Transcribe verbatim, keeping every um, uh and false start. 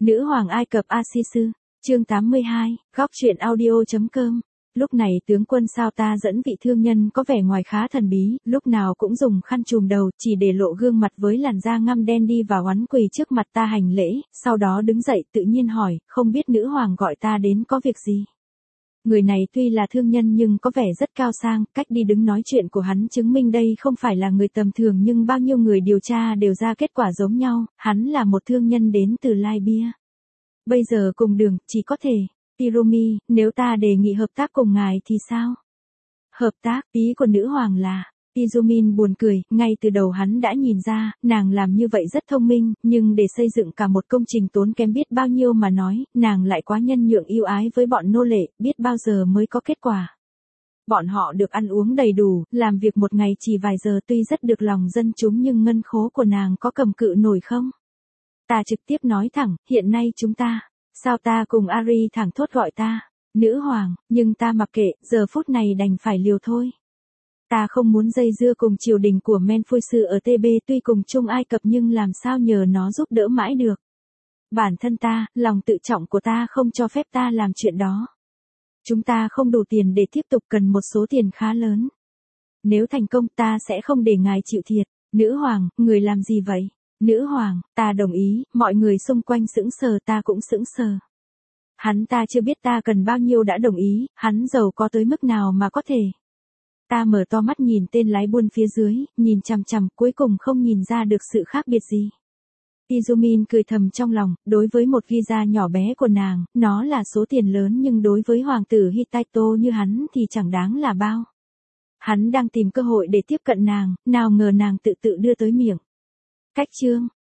Nữ hoàng Ai Cập Asisu, chương tám mươi hai, góc truyện audio.com. Lúc này tướng quân sao ta dẫn vị thương nhân có vẻ ngoài khá thần bí, lúc nào cũng dùng khăn trùm đầu, chỉ để lộ gương mặt với làn da ngăm đen đi vào oánh quỳ trước mặt ta hành lễ, sau đó đứng dậy tự nhiên hỏi, không biết nữ hoàng gọi ta đến có việc gì. Người này tuy là thương nhân nhưng có vẻ rất cao sang, cách đi đứng nói chuyện của hắn chứng minh đây không phải là người tầm thường nhưng bao nhiêu người điều tra đều ra kết quả giống nhau, hắn là một thương nhân đến từ Libya. Bây giờ cùng đường, chỉ có thể, Tirumi, nếu ta đề nghị hợp tác cùng ngài thì sao? Hợp tác, ý của nữ hoàng là, Tizumin buồn cười, ngay từ đầu hắn đã nhìn ra, nàng làm như vậy rất thông minh, nhưng để xây dựng cả một công trình tốn kém biết bao nhiêu mà nói, nàng lại quá nhân nhượng yêu ái với bọn nô lệ, biết bao giờ mới có kết quả. Bọn họ được ăn uống đầy đủ, làm việc một ngày chỉ vài giờ tuy rất được lòng dân chúng nhưng ngân khố của nàng có cầm cự nổi không? Ta trực tiếp nói thẳng, hiện nay chúng ta, sao ta cùng Ari thẳng thốt gọi ta, nữ hoàng, nhưng ta mặc kệ, giờ phút này đành phải liều thôi. Ta không muốn dây dưa cùng triều đình của Menfuisu ở tê bê tuy cùng chung Ai Cập nhưng làm sao nhờ nó giúp đỡ mãi được. Bản thân ta, lòng tự trọng của ta không cho phép ta làm chuyện đó. Chúng ta không đủ tiền để tiếp tục cần một số tiền khá lớn. Nếu thành công ta sẽ không để ngài chịu thiệt. Nữ hoàng, người làm gì vậy? Nữ hoàng, ta đồng ý, mọi người xung quanh sững sờ ta cũng sững sờ. Hắn ta chưa biết ta cần bao nhiêu đã đồng ý, hắn giàu có tới mức nào mà có thể. Ta mở to mắt nhìn tên lái buôn phía dưới, nhìn chằm chằm, cuối cùng không nhìn ra được sự khác biệt gì. Tizumin cười thầm trong lòng, đối với một visa nhỏ bé của nàng, nó là số tiền lớn nhưng đối với hoàng tử Hittito như hắn thì chẳng đáng là bao. Hắn đang tìm cơ hội để tiếp cận nàng, nào ngờ nàng tự tự đưa tới miệng. Cách chương,